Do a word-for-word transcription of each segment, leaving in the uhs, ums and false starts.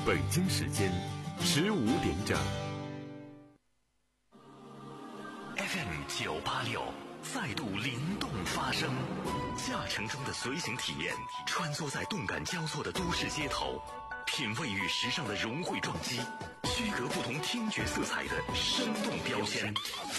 北京时间十五点整。 F M 九八六再度灵动发声，驾乘中的随行体验，穿梭在动感交错的都市街头，品味与时尚的融汇撞击，区隔不同听觉色彩的生动标签。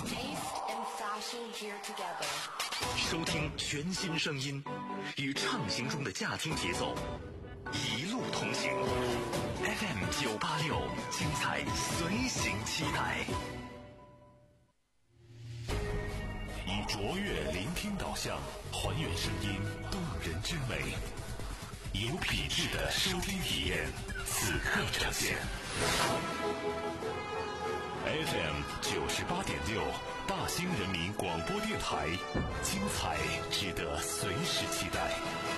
收听全新声音，与畅行中的驾听节奏，一路同行。F M 九八六，精彩随行期待。以卓越聆听导向，还原声音动人之美，有品质的收听体验，此刻呈现。F M 九十八点六，大兴人民广播电台，精彩值得随时期待。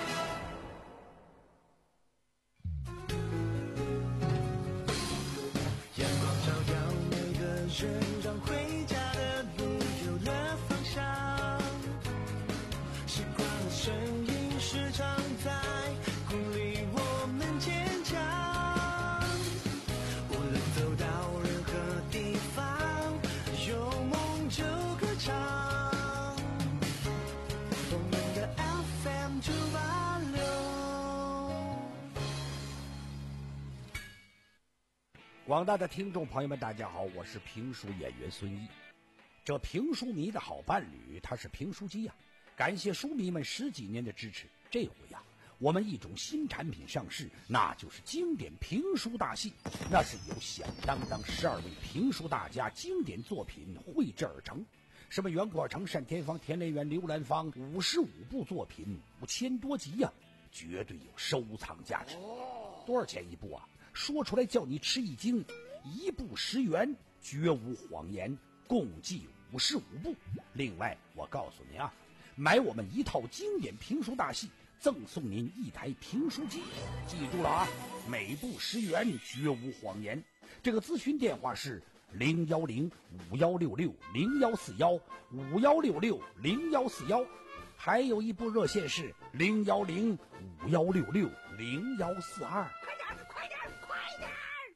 阳光照耀每个人，让回家的路有了方向。时光的声音时常在鼓励我们坚强。无论走到任何地方，有梦就歌唱。我们的 F M 九八六。 广大的听众朋友们，大家好，我是评书演员孙一。这评书迷的好伴侣，他是评书机呀、啊！感谢书迷们十几年的支持。这回呀、啊，我们一种新产品上市，那就是经典评书大戏。那是由响当当十二位评书大家经典作品绘制而成，什么袁国成、单田芳、田连元、刘兰芳，五十五部作品，五千多集呀、啊，绝对有收藏价值。多少钱一部啊？说出来叫你吃一惊，一部十元，绝无谎言，共计五十五部。另外我告诉您啊，买我们一套经典评书大戏，赠送您一台评书机。记住了啊，每部十元，绝无谎言。这个咨询电话是零幺零五幺六六零幺四幺五幺六六零幺四幺，还有一部热线是零幺零五幺六六零幺四二。快点，快点，快点！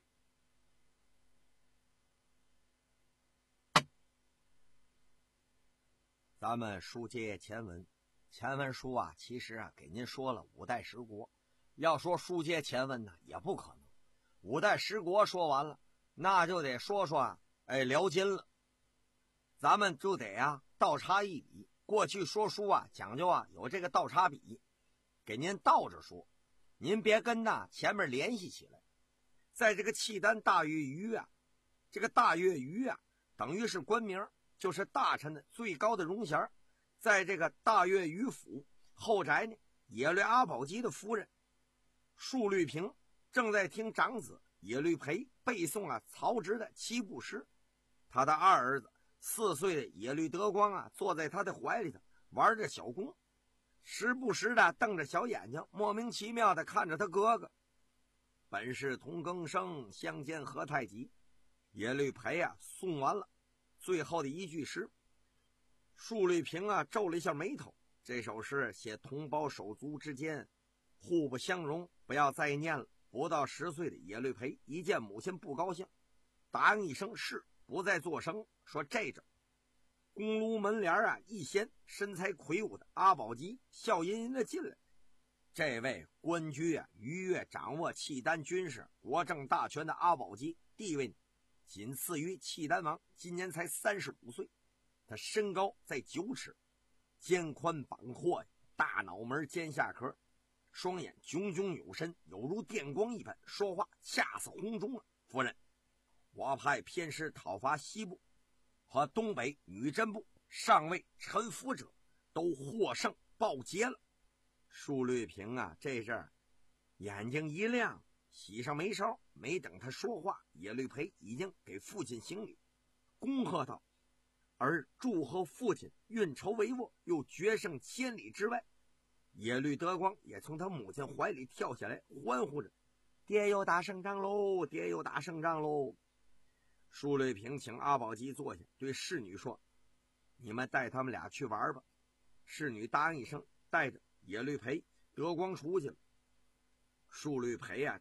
咱们书接前文，前文书啊，其实啊给您说了五代十国。要说书接前文呢，也不可能。五代十国说完了，那就得说说啊，哎，辽金了。咱们就得啊倒插一笔。过去说书啊讲究啊有这个倒插笔，给您倒着说，您别跟呐前面联系起来。在这个契丹大月余啊，这个大月余啊，等于是官名。就是大臣的最高的荣衔，在这个大月余府后宅呢，耶律阿保机的夫人述律平正在听长子耶律培背诵啊曹植的七步诗，他的二儿子四岁的耶律德光啊坐在他的怀里头玩着小弓，时不时的瞪着小眼睛，莫名其妙的看着他哥哥。本是同根生，相煎何太急。耶律培啊诵完了最后的一句诗，述律平啊皱了一下眉头。这首诗写同胞手足之间互不相容，不要再念了。不到十岁的耶律培一见母亲不高兴，答应一声是，不再作声。说这阵公炉门帘啊一掀，身材魁梧的阿保机笑吟吟的进来。这位官居啊逾越掌握契丹军事国政大权的阿保机，地位仅次于契丹王，今年才三十五岁。他身高在九尺，肩宽膀阔，大脑门尖下壳，双眼炯炯有神，有如电光一般，说话恰似洪钟啊！夫人，我派偏师讨伐西部和东北女真部，尚未臣服者都获胜报捷了。述律平啊这阵儿眼睛一亮，喜上眉梢，没等他说话，耶律培已经给父亲行礼，恭贺道：而祝贺父亲运筹帷幄，又决胜千里之外。耶律德光也从他母亲怀里跳下来，欢呼着：爹又打胜仗喽，爹又打胜仗喽！述律平请阿保机坐下，对侍女说：你们带他们俩去玩吧。侍女答应一声，带着耶律培、德光出去了。述律培啊，这阵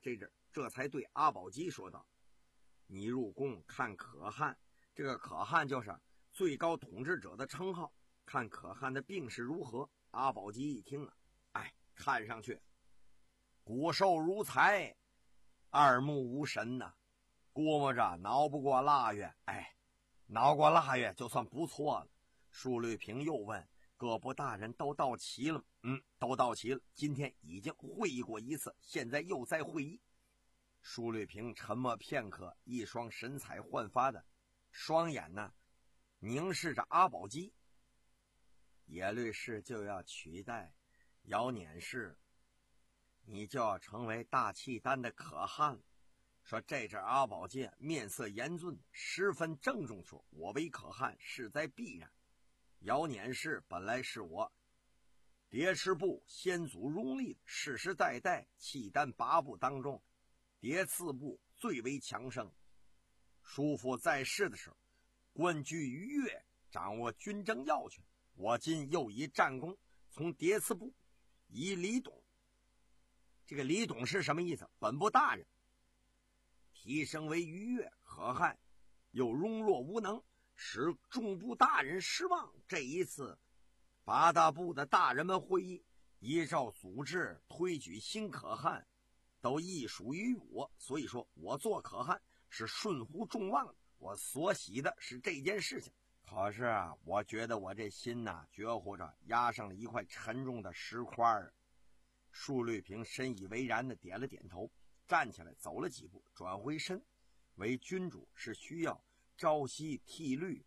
这才对阿保机说道：“你入宫看可汗，这个可汗就是最高统治者的称号，看可汗的病势如何。”阿保机一听啊，哎，看上去骨瘦如柴，二目无神呐、啊，估摸着熬不过腊月，哎，熬过腊月就算不错了。舒律平又问：“各部大人都到齐了？”“嗯，都到齐了，今天已经会议过一次，现在又在会议。”舒律平沉默片刻，一双神采焕发的双眼呢凝视着阿保机。野律氏就要取代姚辇氏，你就要成为大契丹的可汗了。说这阵阿保机面色严峻，十分郑重说：“我为可汗势在必然。姚辇氏本来是我蝶池部先祖拥立的，世世代代契丹八部当中蝶次部最为强盛。叔父在世的时候官居于越，掌握军政要权。我今又以战功从蝶次部以李董，这个李董是什么意思？本部大人提升为于越，可汗又容弱无能，使众部大人失望。这一次八大部的大人们会议依照组织推举新可汗，都亦属于我，所以说我做可汗是顺乎众望的。我所喜的是这件事情。可是啊，我觉得我这心呐、啊，觉乎着压上了一块沉重的石块。舒律平深以为然的点了点头，站起来走了几步，转回身。为君主是需要朝夕剃律、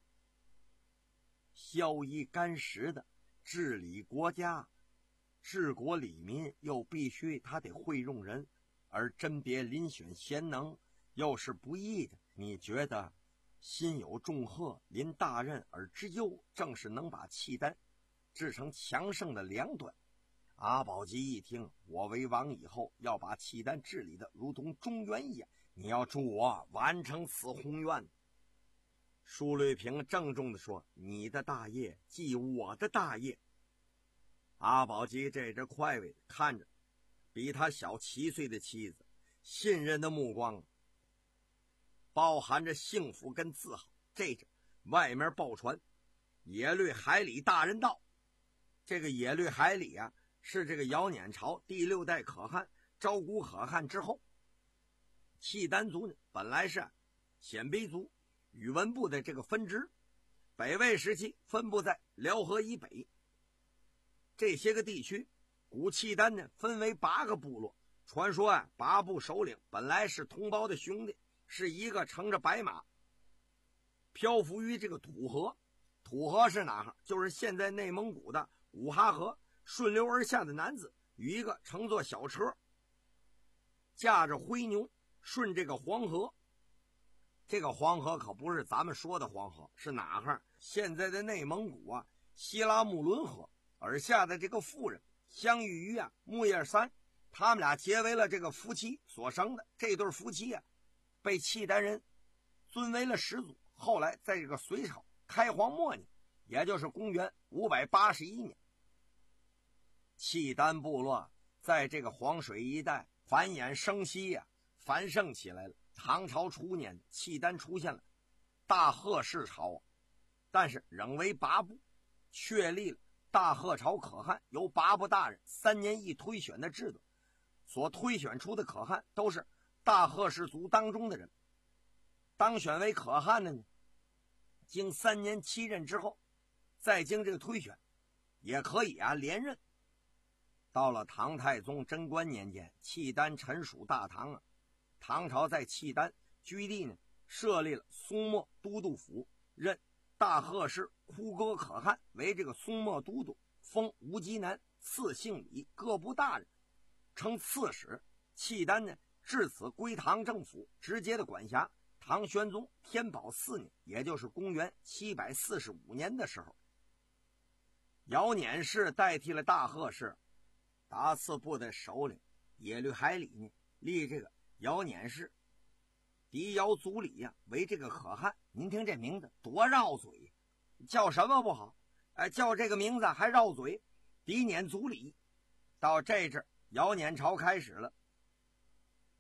宵衣干食的，治理国家、治国理民，又必须他得会用人，而甄别遴选贤能又是不易的。你觉得心有重贺，临大任而之忧，正是能把契丹制成强盛的良端。阿保机一听，我为王以后要把契丹治理的如同中原一样，你要助我完成此宏愿。舒律平郑重地说：“你的大业即我的大业。”阿保机这只快慰看着比他小七岁的妻子，信任的目光包含着幸福跟自豪。这阵外面报传，野律海里大人到。这个野律海里啊，是这个姚辇朝第六代可汗昭古可汗之后，契丹族呢本来是鲜卑族宇文部的这个分支，北魏时期分布在辽河以北这些个地区。古契丹呢分为八个部落，传说啊，八部首领本来是同胞的兄弟，是一个乘着白马漂浮于这个土河。土河是哪儿？就是现在内蒙古的五哈河。顺流而下的男子与一个乘坐小车，驾着灰牛顺这个黄河。这个黄河可不是咱们说的黄河，是哪儿？现在的内蒙古啊，西拉木伦河而下的这个妇人相遇于啊木叶山，他们俩结为了这个夫妻所生的。这对夫妻啊，被契丹人尊为了始祖。后来在这个隋朝开皇末年，也就是公元五百八十一年，契丹部落在这个黄水一带繁衍生息呀、啊，繁盛起来了。唐朝初年，契丹出现了大贺氏朝，但是仍为八部，确立了大贺朝可汗由八部大人三年一推选的制度，所推选出的可汗都是大贺氏族当中的人。当选为可汗的呢，经三年七任之后，再经这个推选，也可以啊连任。到了唐太宗贞观年间，契丹臣属大唐啊，唐朝在契丹居地呢设立了松漠都督府，任大贺氏枯哥可汗为这个松漠都督，封无极南、次姓李各部大人，称刺史。契丹呢至此归唐政府直接的管辖。唐玄宗天宝四年，也就是公元七百四十五年的时候，姚辇氏代替了大贺氏，达次部的首领野律海里呢立这个姚辇氏嫡姚族里呀、啊、为这个可汗。您听这名字多绕嘴，叫什么不好？哎，叫这个名字还绕嘴。嫡辇族里。到这阵姚辇朝开始了，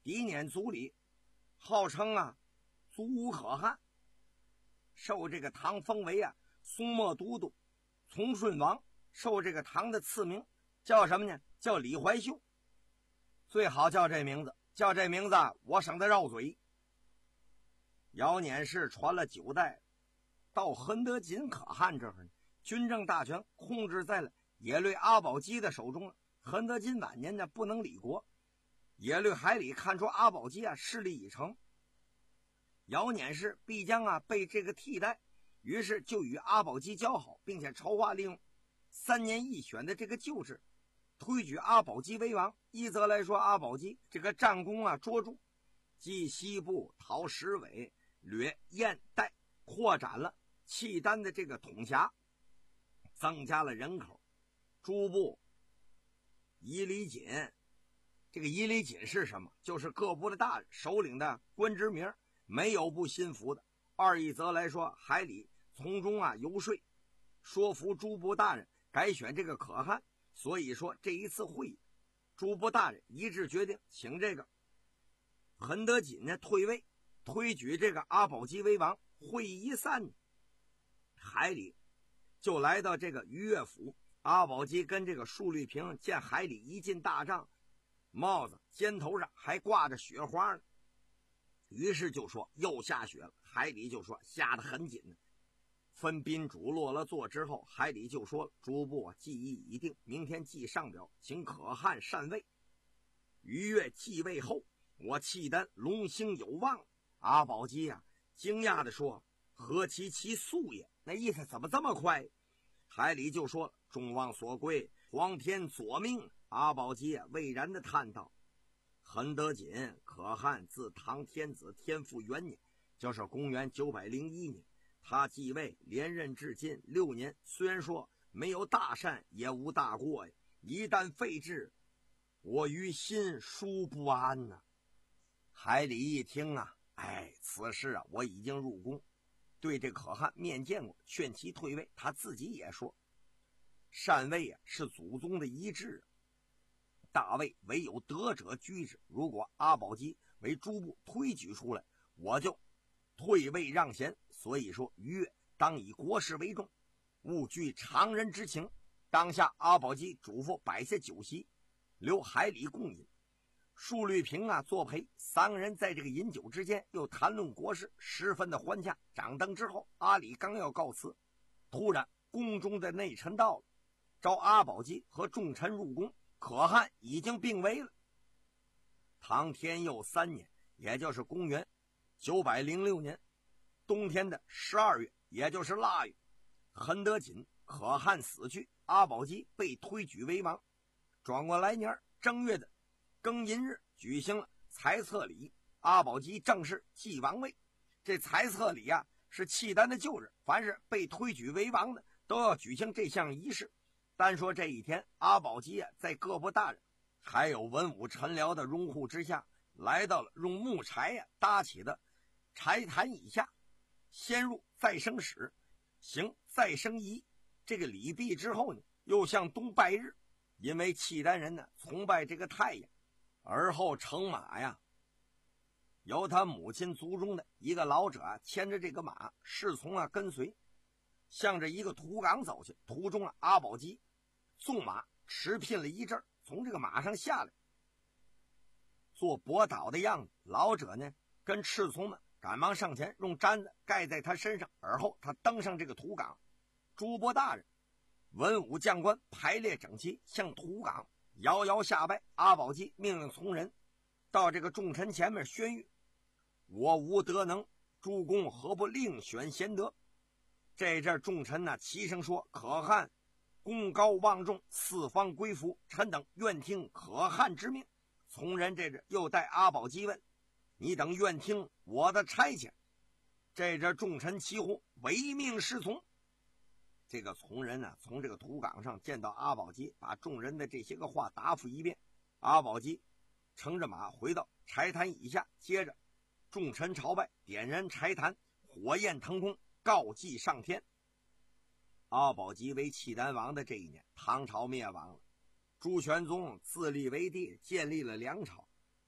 嫡撵族里，号称啊族无可汗，受这个唐封为啊松漠都督，从顺王，受这个唐的赐名，叫什么呢？叫李怀秀。最好叫这名字，叫这名字我省得绕嘴。姚辇氏传了九代，到恒德锦可汗这儿，军政大权控制在了耶律阿保机的手中了。恒德锦晚年呢不能理国，耶律海里看出阿保机啊势力已成，姚辇氏必将啊被这个替代，于是就与阿保机交好，并且筹划利用三年一选的这个旧制，推举阿保机为王。一则来说，阿保机这个战功啊卓著，继西部讨石尾，掠燕代，扩展了契丹的这个统辖，增加了人口。诸部夷离锦，这个夷离锦是什么？就是各部的大人首领的官职名，没有不心服的。二一则来说，海里从中啊游说，说服诸部大人改选这个可汗。所以说这一次会议，诸部大人一致决定请这个恒德锦呢退位，推举这个阿保机为王。会议一散，海里就来到这个于越府。阿保机跟这个舒律平见海里一进大帐，帽子肩头上还挂着雪花呢，于是就说又下雪了。海里就说下得很紧呢。分宾主落了座之后，海里就说了，诸部啊计议已定，明天即上表请可汗禅位。于越继位后，我契丹龙兴有望。阿保机啊惊讶地说，何其其速也？那意思怎么这么快？海里就说，众望所归，皇天佐命。阿保机啊蔚然地叹道，恒德锦可汗自唐天子天复元年，就是公元九百零一年，他继位连任至今六年，虽然说没有大善，也无大过呀。一旦废制，我于心殊不安呐、啊。海里一听啊，哎，此事啊我已经入宫，对这可汗面见过，劝其退位。他自己也说，禅位啊是祖宗的遗志，大位唯有德者居之。如果阿保机为诸部推举出来，我就退位让贤。所以说于越当以国事为重，勿惧常人之情。当下阿保机嘱咐摆下酒席，留海里共饮。舒律平啊作陪，三个人在这个饮酒之间又谈论国事，十分的欢洽。掌灯之后，阿里刚要告辞，突然宫中的内臣到了，召阿保机和众臣入宫。可汗已经病危了。唐天佑三年，也就是公元九百零六年冬天的十二月，也就是腊月，恒德锦可汗死去，阿保机被推举为王。转过来年正月的庚寅日，举行了裁册礼，阿保机正式继王位。这裁册礼啊是契丹的旧日，凡是被推举为王的都要举行这项仪式。单说这一天，阿保机啊在各部大人还有文武臣僚的拥护之下，来到了用木柴呀、啊、搭起的柴坛以下，先入再生室，行再生仪这个礼毕之后呢，又向东拜日。因为契丹人呢崇拜这个太阳，而后乘马呀，由他母亲族中的一个老者啊牵着这个马，侍从啊跟随，向着一个土岗走去。途中啊，阿保机纵马驰聘了一阵，从这个马上下来，做搏倒的样子。老者呢跟侍从们赶忙上前，用毡子盖在他身上，而后他登上这个土岗。诸部大人文武将官排列整齐，向土岗遥遥下拜。阿保机命令从人到这个众臣前面宣谕，我无德能，诸公何不另选贤德？这阵众臣呢齐声说，可汗功高望重，四方归服，臣等愿听可汗之命。从人这阵又带阿保机问，你等愿听我的差遣？这阵众臣齐呼，唯命是从。这个从人呢从这个土岗上见到阿保机，把众人的这些个话答复一遍。阿保机乘着马回到柴坛以下，接着众臣朝拜，点燃柴坛，火焰腾空，告祭上天。阿保机为契丹王的这一年，唐朝灭亡了，朱玄宗自立为帝，建立了梁朝。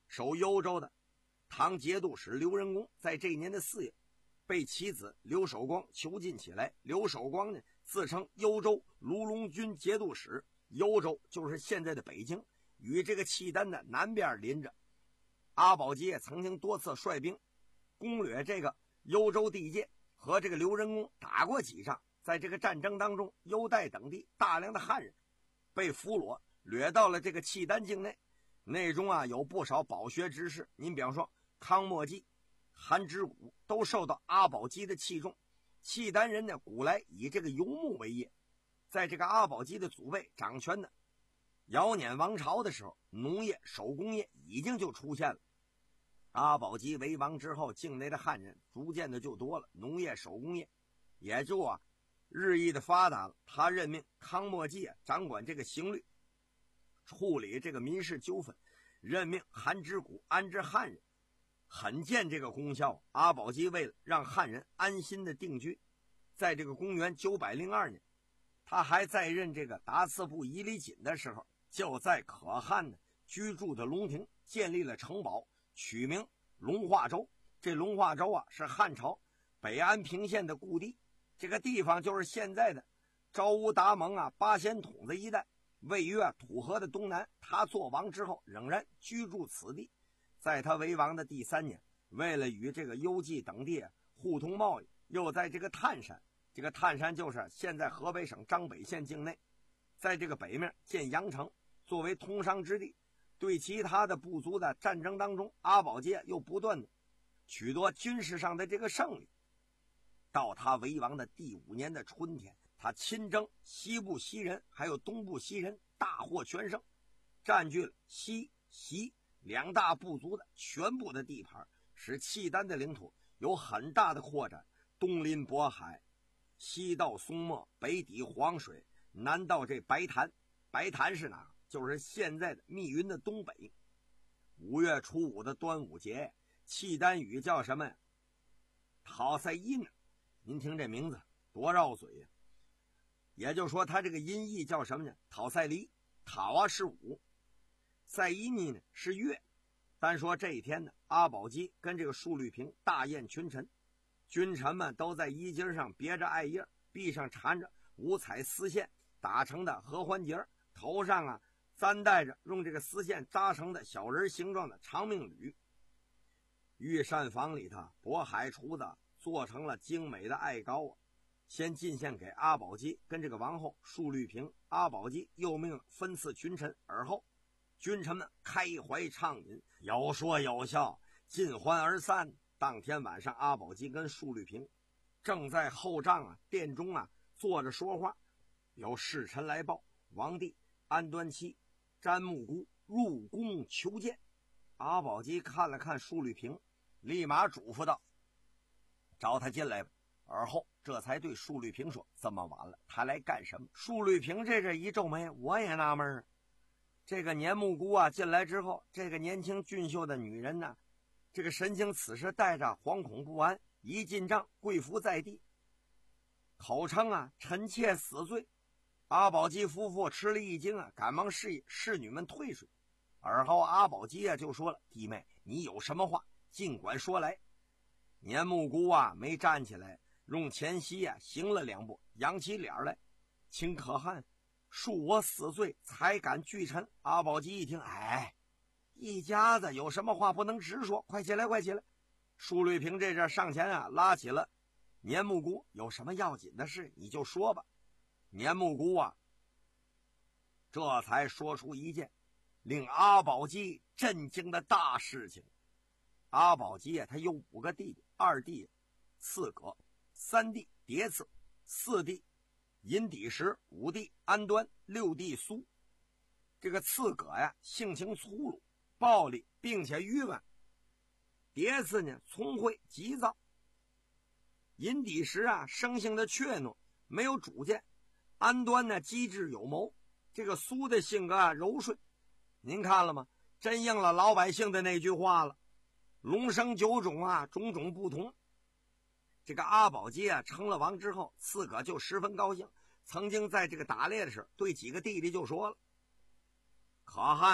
守幽州的唐节度使刘仁恭，在这一年的四月，被其子刘守光囚禁起来。刘守光呢，自称幽州卢龙军节度使，幽州就是现在的北京，与这个契丹的南边邻着。阿保机也曾经多次率兵攻略这个幽州地界，和这个刘仁恭打过几仗。在这个战争当中，幽代等地大量的汉人被俘虏掠到了这个契丹境内，内中啊有不少饱学之士。您比方说康莫济、韩之谷都受到阿保机的器重。契丹人呢，古来以这个游牧为业，在这个阿保机的祖辈掌权的尧辇王朝的时候，农业、手工业已经就出现了。阿保机为王之后，境内的汉人逐渐的就多了，农业、手工业也就啊日益的发达了。他任命康莫济啊掌管这个刑律，处理这个民事纠纷，任命韩之谷安置汉人，很见这个功效。阿保机为了让汉人安心的定居，在这个公元九百零二年，他还在任这个达次部仪礼锦的时候，就在可汗呢居住的龙庭建立了城堡，取名龙化州。这龙化州啊是汉朝北安平县的故地，这个地方就是现在的昭乌达蒙啊八仙筒子一带，位于啊土河的东南。他做王之后仍然居住此地。在他为王的第三年，为了与这个幽蓟等地互通贸易，又在这个泰山，这个泰山就是现在河北省张北县境内，在这个北面建阳城，作为通商之地。对其他的部族的战争当中，阿保机又不断的取得军事上的这个胜利。到他为王的第五年的春天，他亲征西部西人还有东部西人，大获全胜，占据了西西两大部族的全部的地盘，使契丹的领土有很大的扩展，东临渤海，西到松漠，北抵黄水，南到这白潭。白潭是哪？就是现在的密云的东北。五月初五的端午节，契丹语叫什么呀？讨赛伊呢？您听这名字多绕嘴呀！也就是说，他这个音译叫什么呢？讨赛离。讨啊是午，赛伊尼呢是月。单说这一天呢，阿保机跟这个舒律平大宴群臣，君臣们都在衣襟上别着艾叶，臂上缠着五彩丝线打成的合欢结，头上啊簪戴着用这个丝线扎成的小人形状的长命缕。御膳房里头，渤海厨子做成了精美的艾糕啊，先进献给阿保机跟这个王后舒律平。阿保机又命分赐群臣，而后君臣们开怀畅饮，有说有笑，尽欢而散。当天晚上，阿保机跟舒律平正在后帐啊殿中啊坐着说话，有侍臣来报，王帝安端期、詹木姑入宫求见。阿保机看了看舒律平，立马嘱咐道：找他进来吧。而后这才对舒律平说：这么晚了，他来干什么？舒律平这这一皱眉，我也纳闷啊。这个年木姑啊进来之后，这个年轻俊秀的女人呢，这个神情此时带着惶恐不安，一进帐跪伏在地，口称啊臣妾死罪。阿保机夫妇吃了一惊啊，赶忙示意侍女们退水。而后阿保机啊就说了：弟妹，你有什么话尽管说来。年木姑啊没站起来，用前膝啊行了两步，扬起脸来，请可汗恕我死罪，才敢拒臣。阿保机一听，哎，一家子有什么话不能直说，快起来快起来。舒律平这阵上前啊拉起了年木姑，有什么要紧的事你就说吧。年木姑啊这才说出一件令阿保机震惊的大事情。阿保机啊他有五个弟弟，二弟刺葛，三弟叠刺，四弟银底石，五弟安端，六弟苏。这个刺葛呀性情粗鲁暴力，并且郁闷；叠刺呢聪慧急躁；银底石啊生性的怯懦，没有主见；安端呢机智有谋。这个苏的性格啊柔顺。您看了吗？真应了老百姓的那句话了，龙生九种啊，种种不同。这个阿保机啊称了王之后，刺葛就十分高兴，曾经在这个打猎的时候对几个弟弟就说了：可汗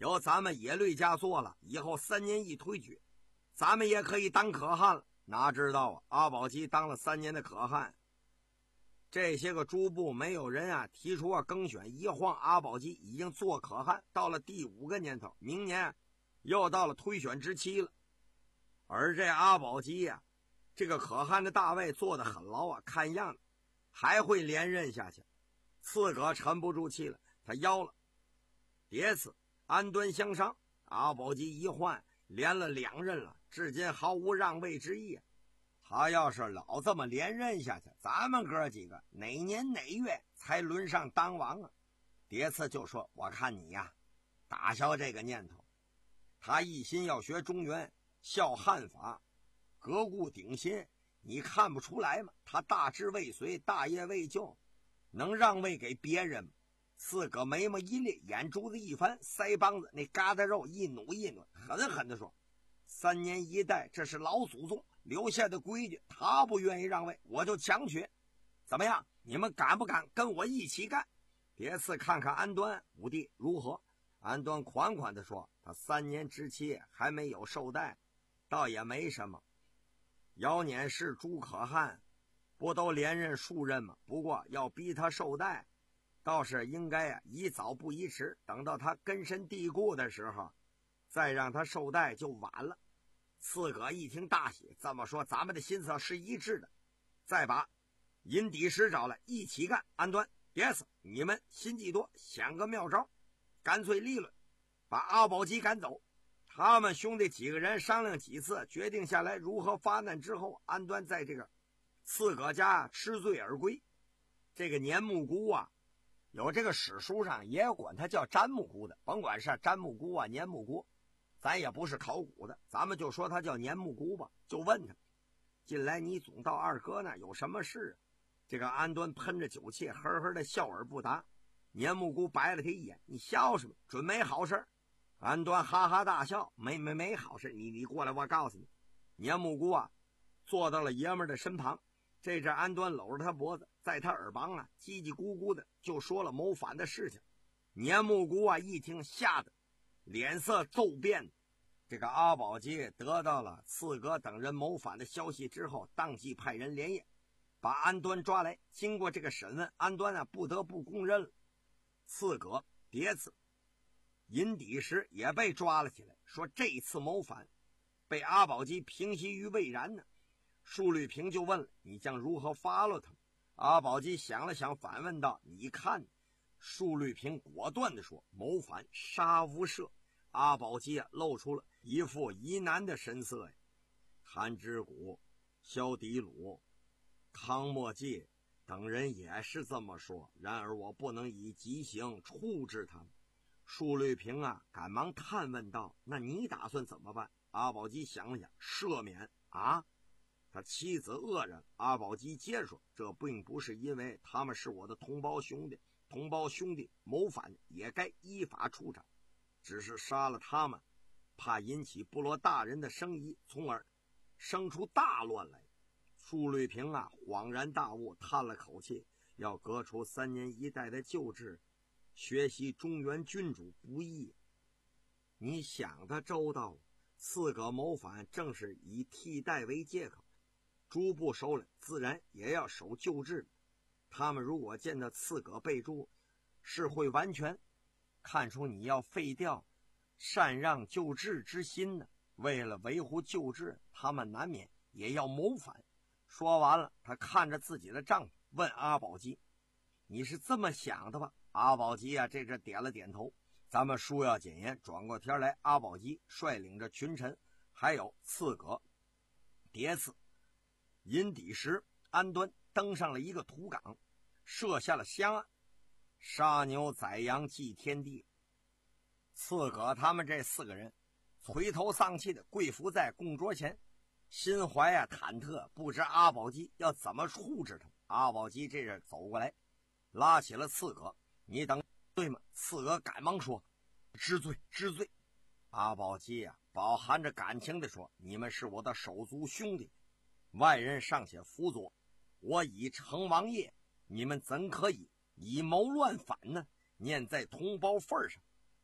由咱们野律家做了，以后三年一推举，咱们也可以当可汗了。哪知道啊，阿保机当了三年的可汗，这些个诸部没有人啊提出啊更选，一晃阿保机已经做可汗，到了第五个年头，明年又到了推选之期了。而这阿保机呀、啊，这个可汗的大位坐得很牢啊，看样子还会连任下去。刺葛沉不住气了，他腰了。迭次安端相商，阿保机一换，连了两任了，至今毫无让位之意啊。他要是老这么连任下去，咱们哥几个哪年哪月才轮上当王啊？迭次就说：“我看你呀，打消这个念头。”他一心要学中原，效汉法，革故鼎新，你看不出来吗？他大志未遂，大业未就，能让位给别人吗？刺葛眉毛一裂，眼珠子一翻，腮帮子那疙瘩肉一努一努，狠狠地说：“三年一代，这是老祖宗留下的规矩，他不愿意让位，我就强取。怎么样？你们敢不敢跟我一起干？”迭次看看安端武帝如何？安端款款地说：“他三年之期还没有受代，倒也没什么。姚辇氏、朱可汗不都连任数任吗？不过要逼他受代，倒是应该啊，宜早不宜迟，等到他根深蒂固的时候，再让他受代就晚了。”刺葛一听大喜，这么说咱们的心思是一致的，再把尹底石找来一起干。安端别死，你们心计多，想个妙招，干脆立论，把阿保机赶走。他们兄弟几个人商量几次，决定下来如何发难之后，安端在这个刺葛家吃罪而归。这个年木姑啊，有这个史书上也有管他叫詹木姑的，甭管是詹木姑啊年木姑，咱也不是考古的，咱们就说他叫年木姑吧。就问他：“近来你总到二哥那有什么事啊？”这个安端喷着酒气，呵呵的笑而不答。年木姑白了他一眼：“你笑什么？准没好事。”安端哈哈大笑：“没没没好事，你你过来，我告诉你。”年木姑啊，坐到了爷们的身旁。这阵安端搂着他脖子，在他耳旁啊叽叽咕咕的就说了谋反的事情。年木姑啊一听，吓得脸色骤变。这个阿保机得到了刺葛等人谋反的消息之后，当即派人连夜把安端抓来。经过这个审问，安端啊不得不供认了。刺葛、迭次、尹底石也被抓了起来，说这次谋反被阿保机平息于未然呢。舒律平就问了：“你将如何发落他？”阿保机想了想，反问道：“你看？”舒律平果断地说：“谋反，杀无赦。”阿保机啊露出了一副疑难的神色呀。韩之谷、萧迪鲁、康莫介等人也是这么说，然而我不能以极刑处置他们。舒律平啊赶忙探问道：“那你打算怎么办？”阿保机想了想：“赦免啊？”他妻子愕然。阿保机接着说：“这并不是因为他们是我的同胞兄弟，同胞兄弟谋反也该依法处斩，只是杀了他们，怕引起部落大人的生疑，从而生出大乱来。”舒律平啊恍然大悟，叹了口气：“要革除三年一代的旧制，学习中原君主不易。你想的周到，刺葛谋反正是以替代为借口，诸部首领自然也要守旧制。他们如果见到刺葛被诛，是会完全看出你要废掉禅让旧制之心呢。为了维护旧制，他们难免也要谋反。”说完了，他看着自己的丈夫，问阿保机：“你是这么想的吧？”阿保机啊，这阵点了点头。咱们书要简言，转过天来，阿保机率领着群臣，还有刺葛、迭次、尹底石、安端，登上了一个土港，设下了香案，杀牛宰羊祭天地。刺葛他们这四个人垂头丧气的跪伏在供桌前，心怀啊忐忑，不知阿保机要怎么处置他。阿保机这阵走过来，拉起了刺葛：“你等对吗？”刺葛赶忙说：“知罪，知罪。”阿保机啊饱含着感情地说：“你们是我的手足兄弟，外人尚且辅佐，我已成王爷，你们怎可以以谋乱反呢？念在同胞份上，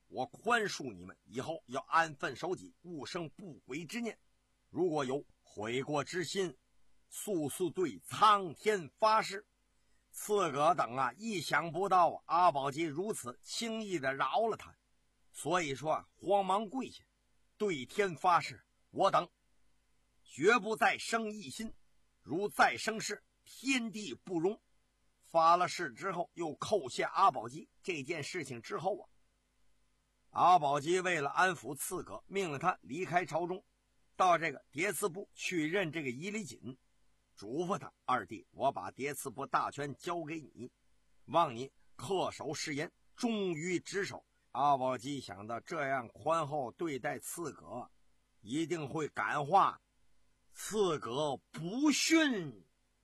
我宽恕你们，以后要安分守己，勿生不轨之念。如果有悔过之心，速速对苍天发誓。刺葛等啊，意想不到阿保机如此轻易的饶了他，所以说啊，慌忙跪下，对天发誓：我等绝不再生异心，如再生事，天地不容。发了誓之后，又扣下阿保机。这件事情之后啊，阿保机为了安抚刺葛，命了他离开朝中，到这个叠词部去任这个伊犁锦，嘱咐他：二弟，我把叠词部大权交给你，望你恪守誓言，忠于职守。阿保机想到这样宽厚对待刺葛，一定会感化刺葛不逊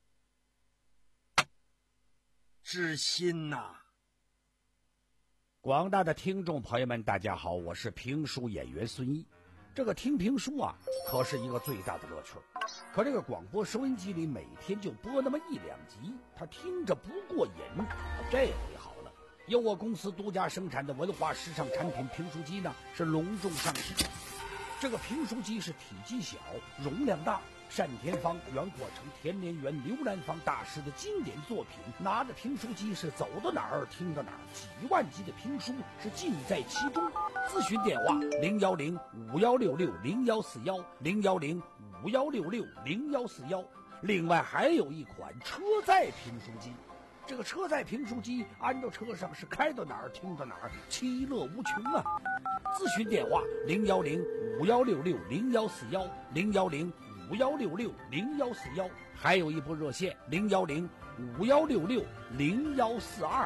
之心呐、啊！ 广大的听众朋友们，大家好，我是评书演员孙一。这个听评书啊，可是一个最大的乐趣。可这个广播收音机里每天就播那么一两集，他听着不过瘾。这回好了，由我公司独家生产的文化时尚产品评书机呢，是隆重上市。这个评书机是体积小，容量大，单田芳、袁阔成、田连元、刘兰芳大师的经典作品。拿着评书机是走到哪儿听到哪儿，几万集的评书是尽在其中。咨询电话零幺零五幺六六零幺四幺零幺零五幺六六零幺四幺。另外还有一款车载评书机。这个车载评书机安到车上是开到哪儿听到哪儿，其乐无穷啊！咨询电话零幺零五幺六六零幺四幺零幺零五幺六六零幺四幺，还有一部热线零幺零五幺六六零幺四二。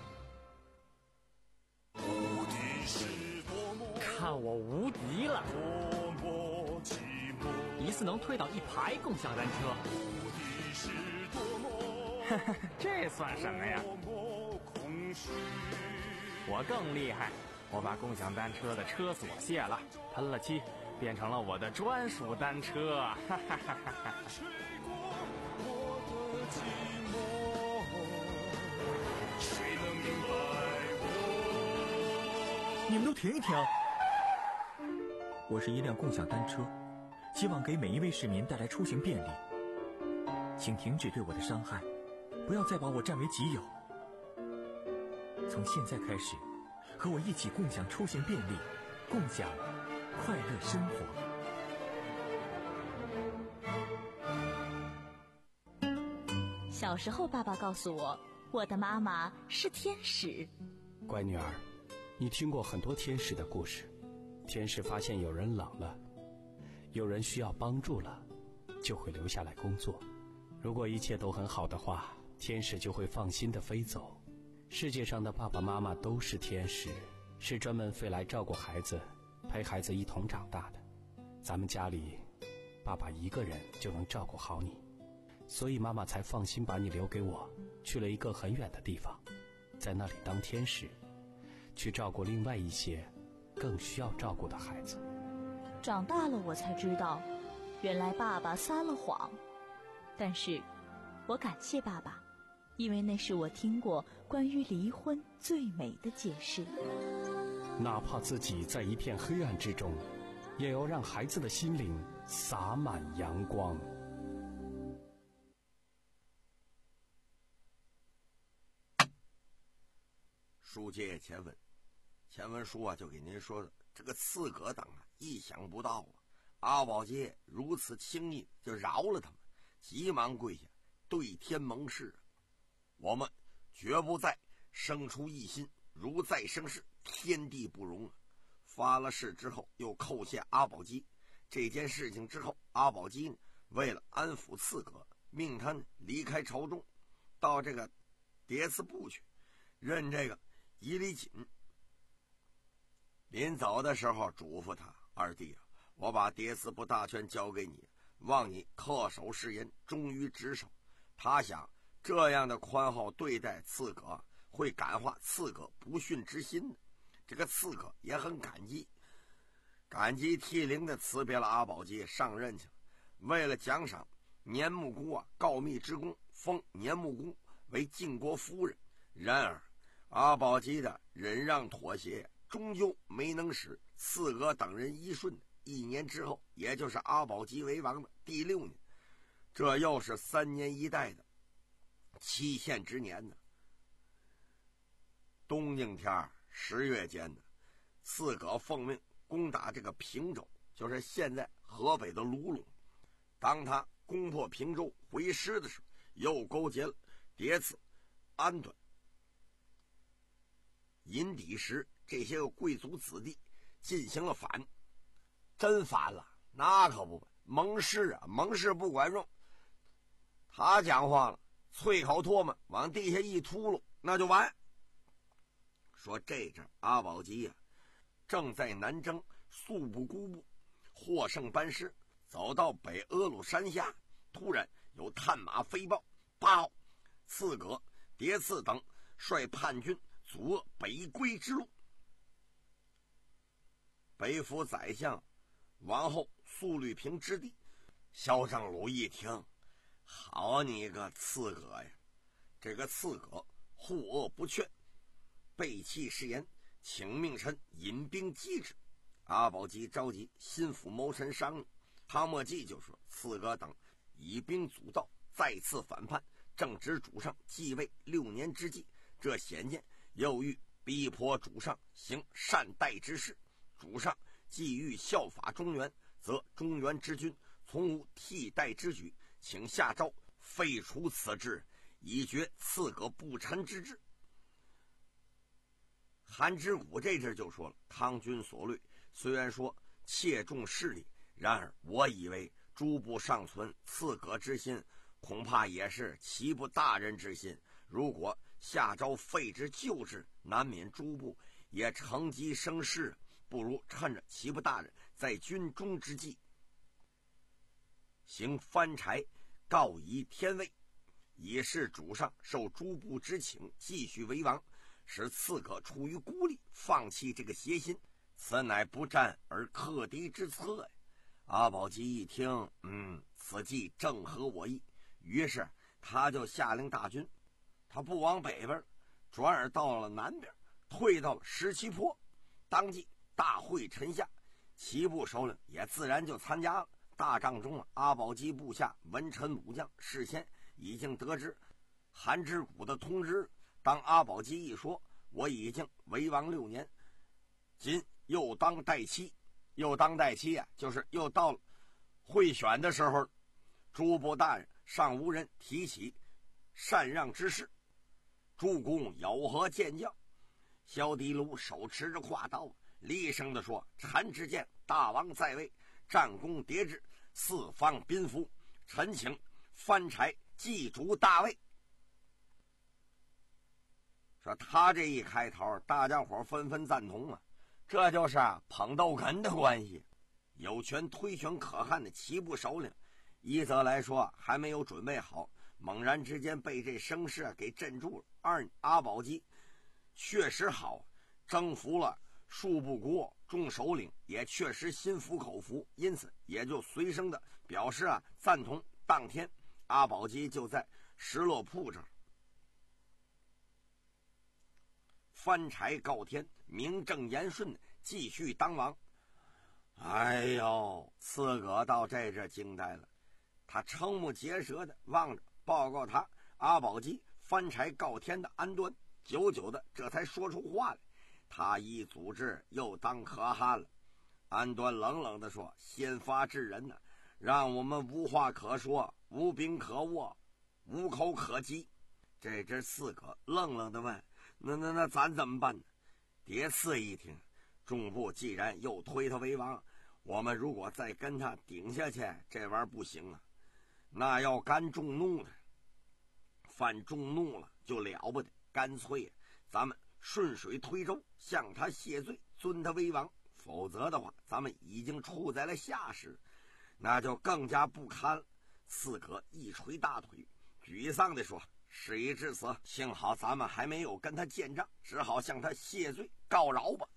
看我无敌了！一次能推倒一排共享单车。这算什么呀？我更厉害，我把共享单车的车锁卸了，喷了漆，变成了我的专属单车。哈哈哈哈！ 你们都停一停！我是一辆共享单车，希望给每一位市民带来出行便利，请停止对我的伤害，不要再把我占为己有。从现在开始，和我一起共享出行便利，共享快乐生活。 小时候，爸爸告诉我，我的妈妈是天使。 乖女儿，你听过很多天使的故事。天使发现有人冷了，有人需要帮助了，就会留下来工作。如果一切都很好的话，天使就会放心地飞走。世界上的爸爸妈妈都是天使，是专门飞来照顾孩子，陪孩子一同长大的。咱们家里，爸爸一个人就能照顾好你，所以妈妈才放心把你留给我，去了一个很远的地方，在那里当天使，去照顾另外一些更需要照顾的孩子。 长大了我才知道，原来爸爸撒了谎。但是我感谢爸爸，因为那是我听过关于离婚最美的解释。 哪怕自己在一片黑暗之中，也要让孩子的心灵洒满阳光。 书接前文，前文书啊就给您说的这个刺葛等啊，意想不到啊，阿保机如此轻易就饶了他们，急忙跪下对天盟誓，我们绝不再生出异心，如再生事，天地不容啊！发了誓之后，又扣下阿保机。这件事情之后，阿保机呢，为了安抚刺葛，命他呢离开朝中，到这个叠词部去，任这个伊犁锦。临走的时候，嘱咐他：二弟啊，我把叠词部大权交给你，望你恪守誓言，忠于职守。他想这样的宽厚对待刺葛，会感化刺葛不逊之心的。这个刺葛也很感激，感激涕零的辞别了阿保机，上任去了。为了奖赏年木姑啊告密之功，封年木姑为晋国夫人。然而阿保机的忍让妥协， 终究没能使刺葛等人依顺。一年之后，也就是阿保机为王的第六年，这又是三年一代的期限之年呢。冬景天十月间呢，刺葛奉命攻打这个平州，就是现在河北的卢龙。当他攻破平州回师的时候，又勾结了叠刺、安端、尹底石这些个贵族子弟进行了反。真反了，那可不，蒙氏啊，蒙氏不管用。他讲话了，啐口唾沫往地下一秃噜，那就完。说这阵阿保机呀、啊，正在南征速不孤部，获胜班师，走到北阿鲁山下，突然有探马飞报，报刺葛、叠刺等率叛军阻遏北归之路。北府宰相王后苏律平之地萧正鲁一听，好你个刺葛呀！这个刺葛护恶不劝，背弃誓言，请命臣引兵击之。阿保机召集心腹谋臣商议，汤墨记就说刺葛等以兵阻道，再次反叛，正值主上继位六年之际，这显见又欲逼迫主上行善待之事。主上既欲效法中原，则中原之君从无替代之举，请下诏废除此制，以绝刺葛不臣之志。韩之谷这阵就说了，汤君所虑虽然说切重势力，然而我以为诸部尚存刺葛之心，恐怕也是齐部大人之心。如果下诏废之旧制，难免诸部也乘机生事，不如趁着齐部大人在军中之际，行翻柴告以天位，以示主上受诸部之请，继续为王，使刺葛出于孤立，放弃这个邪心，此乃不战而克敌之策呀。阿保机一听，嗯，此计正合我意，于是他就下令大军，他不往北边，转而到了南边，退到了石岐坡。当即大会臣下，齐部首领也自然就参加了。大帐中啊，阿保机部下文臣武将事先已经得知韩之谷的通知。当阿保机一说，我已经为王六年，今又当代期，又当代期啊，就是又到了会选的时候，诸部大人尚无人提起禅让之事，诸公有何见教？萧迪卢手持着跨刀，厉声地说：“臣只见大王在位，战功迭至，四方宾服，臣请翻柴祭主大位。”说他这一开头，大家伙纷纷赞同啊，这就是啊捧逗哏的关系。有权推权可汗的齐部首领，一则来说还没有准备好，猛然之间被这声势给镇住了；二阿保机确实好，征服了数部国众首领，也确实心服口服，因此也就随声的表示啊赞同。当天阿保机就在石落铺这儿翻柴告天，名正言顺的继续当王。哎呦，刺葛到这这惊呆了，他瞠目结舌的望着报告他阿保机翻柴告天的安端，久久的这才说出话来。他一组织又当可汗了。安端冷冷地说：“先发制人呢，让我们无话可说，无兵可握，无口可击。”这只刺葛愣愣地问：“那那那咱怎么办呢？”叠刺一听，众部既然又推他为王，我们如果再跟他顶下去，这玩意儿不行啊，那要干众怒的，犯众怒了就了不得。干脆咱们顺水推舟，向他谢罪，尊他为王。否则的话，咱们已经处在了下时，那就更加不堪了。刺葛一捶大腿，沮丧地说：“事已至此，幸好咱们还没有跟他见账，只好向他谢罪告饶吧。”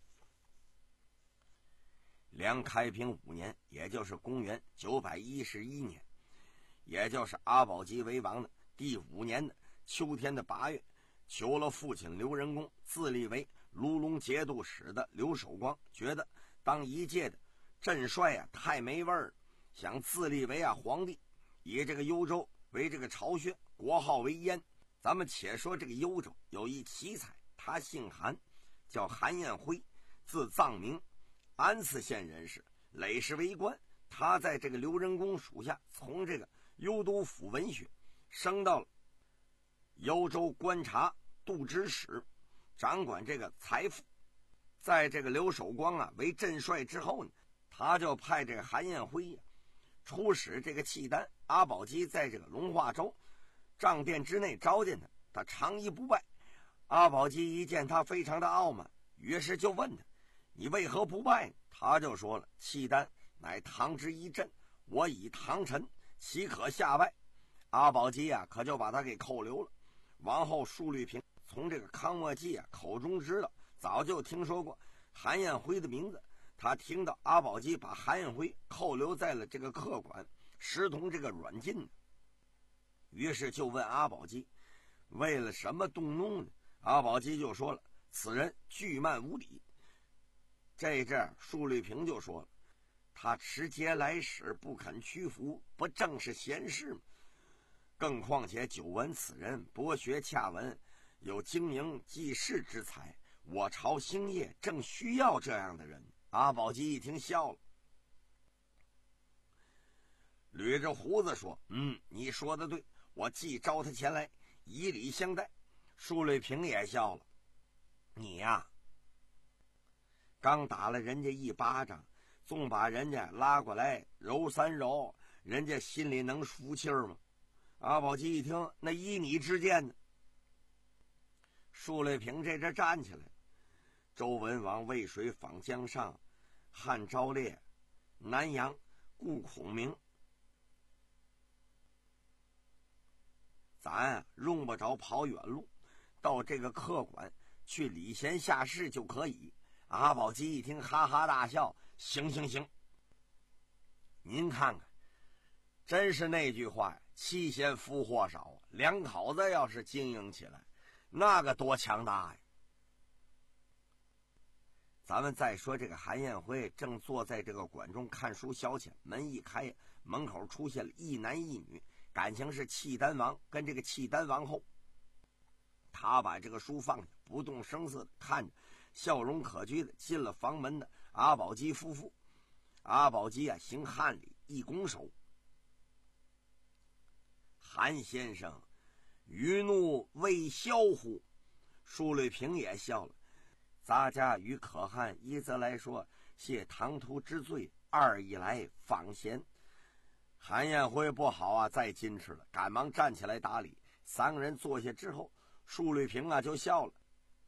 梁开平五年，也就是公元九百一十一年，也就是阿保机为王的第五年的秋天的八月，求了父亲刘仁恭自立为卢龙节度使的刘守光觉得当一届的镇帅啊太没味儿，想自立为啊皇帝，以这个幽州为这个巢穴，国号为燕。咱们且说这个幽州有一奇才，他姓韩，叫韩彦辉，字藏明，安次县人士，累世为官。他在这个刘仁恭属下，从这个幽都府文学升到了幽州观察度支使，掌管这个财富。在这个刘守光啊为镇帅之后呢，他就派这个韩彦辉呀、啊、出使这个契丹。阿保机在这个龙化州帐殿之内召见他，他长揖不拜。阿保机一见他非常的傲慢，于是就问他：你为何不拜呢？他就说了：契丹乃唐之一镇，我以唐臣，岂可下拜？阿保机啊可就把他给扣留了。王后舒律平从这个康莫济啊口中知道，早就听说过韩彦辉的名字。他听到阿保机把韩彦辉扣留在了这个客馆，视同这个软禁，于是就问阿保机为了什么动怒呢？阿保机就说了：此人巨慢无礼。这阵舒律平就说了：他持节来使，不肯屈服，不正是贤士吗？更况且久闻此人博学洽文，有经营济世之才，我朝兴业正需要这样的人。阿保机一听笑了，捋着胡子说：嗯，你说的对，我即招他前来，以礼相待。舒律平也笑了：你呀，刚打了人家一巴掌，总把人家拉过来揉三揉，人家心里能服气儿吗？阿保机一听，那依你之见呢？舒律平这阵站起来，周文王渭水访江上，汉昭烈、南阳顾孔明，咱啊用不着跑远路，到这个客馆去礼贤下士就可以。阿保机一听，哈哈大笑：行行行，您看看，真是那句话呀，妻贤夫祸少啊，两口子要是经营起来，那个多强大呀！咱们再说这个韩彦辉正坐在这个馆中看书消遣，门一开，门口出现了一男一女，感情是契丹王跟这个契丹王后。他把这个书放下，不动声色的看着笑容可掬的进了房门的阿保机夫妇。阿保机啊行汉礼，一拱手：韩先生，余怒未消乎？舒律平也笑了：咱家与可汗一则来说谢唐突之罪，二以来访贤。韩彦辉不好啊，再矜持了，赶忙站起来打礼。三个人坐下之后，舒律平啊就笑了：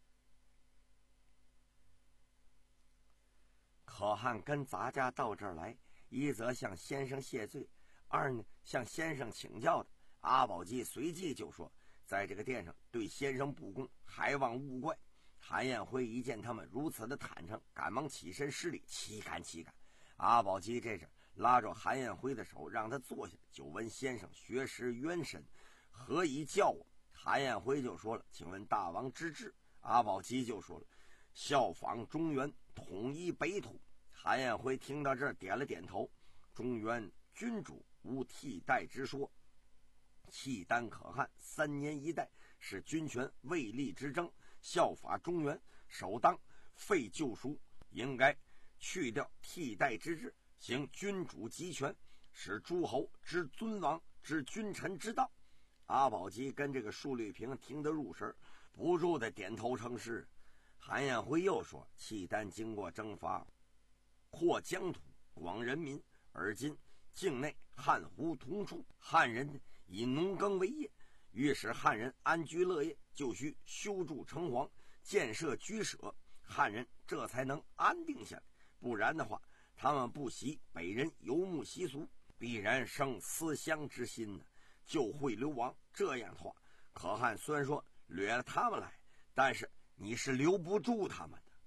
可汗跟咱家到这儿来，一则向先生谢罪，二呢向先生请教的。阿保机随即就说：在这个殿上对先生不恭，还望勿怪。韩彦辉一见他们如此的坦诚，赶忙起身施礼：岂敢岂敢！阿保机这阵拉着韩彦辉的手，让他坐下。久闻先生学识渊深，何以教我？韩彦辉就说了：请问大王之志？阿保机就说了：效仿中原，统一北土。韩彦辉听到这儿点了点头：中原君主无替代之说，契丹可汗三年一代，是军权未立之争，效法中原，首当废旧书，应该去掉替代之制，行君主集权，使诸侯之尊王之君臣之道。阿保机跟这个舒律平听得入神，不住的点头称是。韩彦辉又说：契丹经过征伐，扩疆土，广人民，而今境内汉胡同处，汉人以农耕为业，欲使汉人安居乐业，就需修筑城隍，建设居舍，汉人这才能安定下来。不然的话，他们不习北人游牧习俗，必然生思乡之心呢，就会流亡。这样的话，可汗虽然说掠了他们来，但是你是留不住他们的。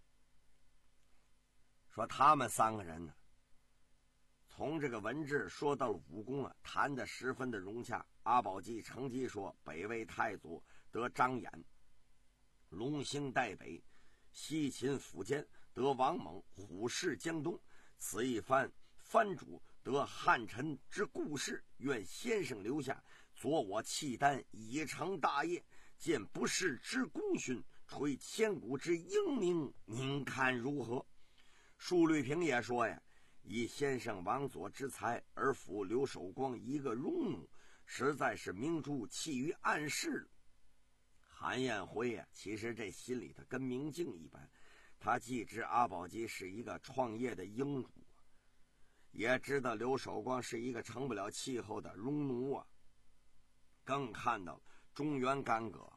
说他们三个人呢，从这个文治说到了武功啊，谈得十分的融洽。阿保机乘机说：北魏太祖得张衍，龙兴代北， 西秦苻坚得王猛虎视江东，此一番藩主得汉臣之故事，愿先生留下，佐我契丹以成大业，见不世之功勋，垂千古之英名，您看如何？舒律平也说呀，以先生王佐之才而辅刘守光一个荣奴，实在是明珠弃于暗室。韩彦辉呀、啊，其实这心里头跟明镜一般，他既知阿保机是一个创业的英主，也知道刘守光是一个成不了气候的荣奴啊，更看到中原干戈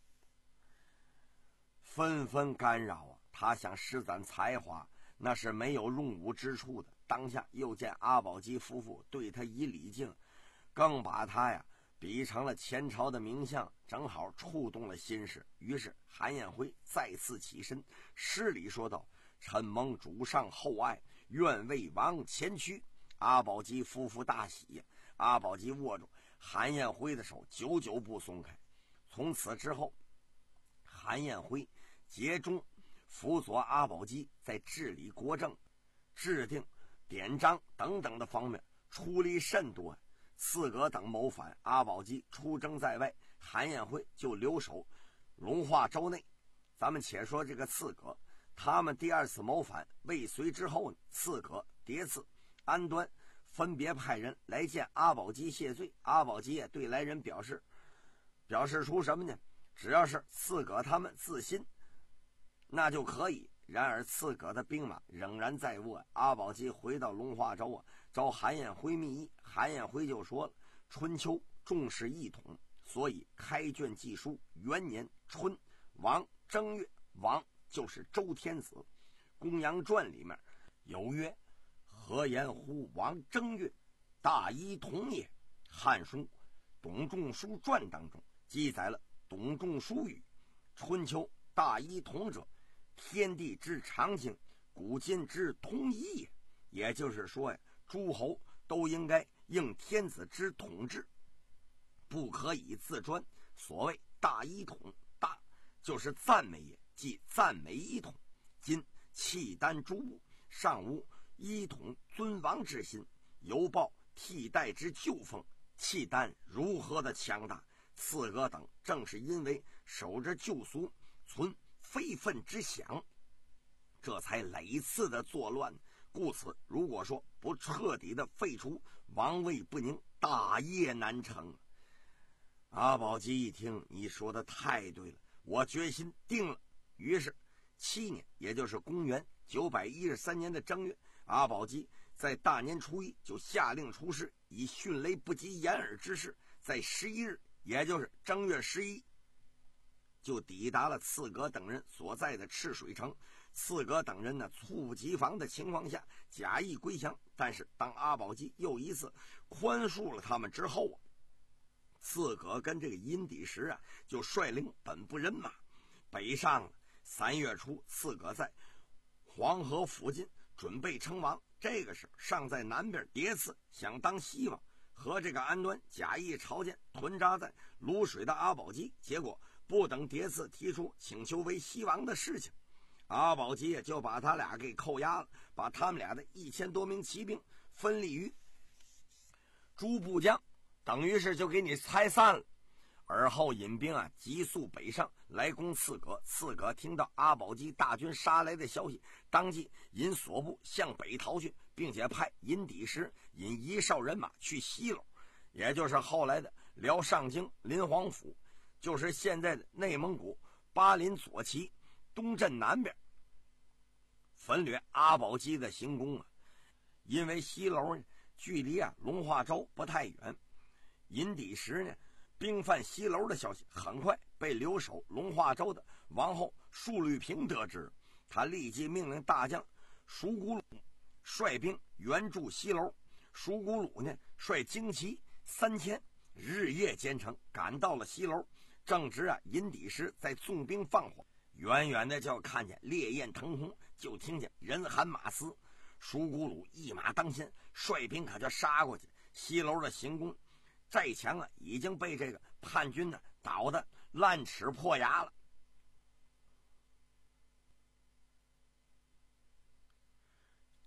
纷纷干扰啊，他想施展才华，那是没有用武之处的。当下又见阿保机夫妇对他以礼敬，更把他呀比成了前朝的名相，正好触动了心事。于是韩彦辉再次起身施礼说道：“臣蒙主上厚爱，愿为王前驱。”阿保机夫妇大喜，阿保机握住韩彦辉的手，久久不松开。从此之后，韩彦辉竭忠辅佐阿保机，在治理国政、制定典章等等的方面出力甚多。刺葛等谋反，阿保机出征在外，韩彦辉就留守龙化州内。咱们且说这个刺葛，他们第二次谋反未遂之后呢，刺葛、叠刺、安端分别派人来见阿保机谢罪。阿保机也对来人表示表示出什么呢？只要是刺葛他们自新，那就可以。然而刺葛的兵马仍然在握。阿保机回到龙化州啊，找韩彦辉密议。韩彦辉就说了：春秋重视一统，所以开卷记书，元年春王正月，王就是周天子。公羊传里面有曰：何言乎王正月，大一统也。汉书董仲舒传当中记载了董仲舒语：春秋大一统者，天地之常情，古今之统一也。也就是说呀，诸侯都应该应天子之统治，不可以自专。所谓大一统，大就是赞美也，即赞美一统。今契丹诸部尚无一统尊王之心，犹抱替代之旧风，契丹如何的强大？刺葛等正是因为守着旧俗，存非分之想，这才累次的作乱。故此如果说不彻底的废除，王位不宁，大业难成。阿保机一听，你说的太对了，我决心定了。于是七年，也就是公元九百一十三年的正月，阿保机在大年初一就下令出师，以迅雷不及掩耳之势，在十一日，也就是正月十一，就抵达了刺葛等人所在的赤水城。刺葛等人呢，猝不及防的情况下假意归降，但是当阿保机又一次宽恕了他们之后啊，刺葛跟这个殷底石啊就率领本部人马北上了。三月初，刺葛在黄河附近准备称王。这个时候，尚在南边叠刺想当西王，和这个安端假意朝见屯扎在泸水的阿保机，结果不等叠刺提出请求为西王的事情，阿保机也就把他俩给扣押了，把他们俩的一千多名骑兵分立于诸部将，等于是就给你拆散了。而后引兵啊急速北上来攻刺葛。刺葛听到阿保机大军杀来的消息，当即引所部向北逃去，并且派尹底石引一哨人马去西楼，也就是后来的辽上京临黄府，就是现在的内蒙古巴林左旗东镇南边，焚掠阿保机的行宫啊。因为西楼呢距离啊龙化州不太远，尹底石呢兵犯西楼的消息很快被留守龙化州的王后舒律平得知，他立即命令大将舒古鲁率兵援助西楼。舒古鲁呢率精骑三千，日夜兼程赶到了西楼。正值啊尹底石在纵兵放火，远远的就看见烈焰腾空，就听见人喊马嘶。舒古鲁一马当先，率兵可就杀过去。西楼的行宫寨墙啊已经被这个叛军呢捣得烂齿破牙了。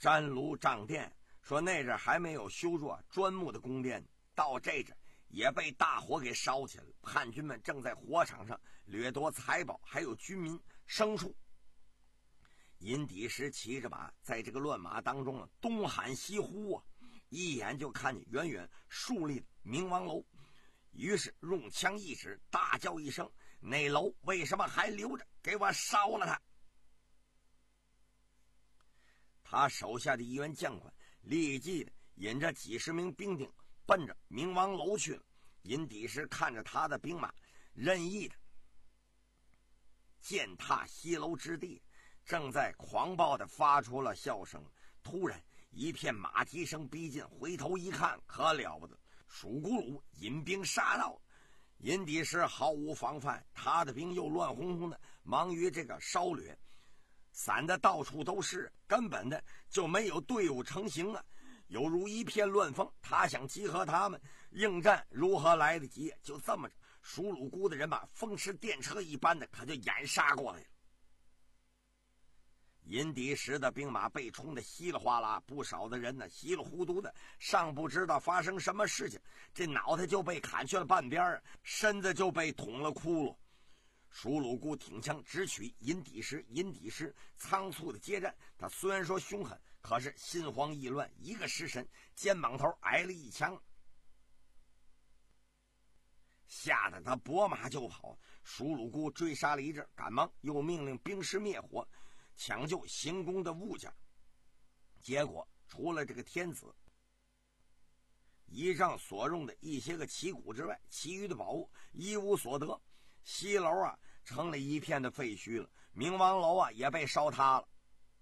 占炉帐殿，说那阵还没有修筑砖木的宫殿，到这阵也被大火给烧起来了。叛军们正在火场上掠夺财宝，还有军民牲畜。尹底石骑着马，在这个乱马当中啊，东喊西呼啊，一眼就看见远远竖立的明王楼，于是用枪一指，大叫一声：“那楼为什么还留着？给我烧了它！”他手下的一员将官立即的引着几十名兵丁奔着明王楼去了。尹底石看着他的兵马任意的践踏西楼之地，正在狂暴的发出了笑声。突然一片马蹄声逼近，回头一看，可了不得，蜀古鲁引兵杀到。尹底石毫无防范，他的兵又乱哄哄的忙于这个烧掠，散的到处都是，根本的就没有队伍成型啊，犹如一片乱风。他想集合他们应战，如何来得及？就这么着，蜀鲁孤的人马风驰电掣一般的可就掩杀过来了。尹底石的兵马被冲得稀里哗啦，不少的人呢稀里糊涂的，尚不知道发生什么事情，这脑袋就被砍去了半边，身子就被捅了窟窿。蜀鲁孤挺枪直取尹底石，尹底石仓促的接战，他虽然说凶狠，可是心慌意乱，一个失神，肩膀头挨了一枪，吓得他拨马就跑。蜀鲁孤追杀了一阵，赶忙又命令兵士灭火，抢救行宫的物件。结果除了这个天子仪仗所用的一些个旗鼓之外，其余的宝物一无所得。西楼啊成了一片的废墟了，明王楼啊也被烧塌了。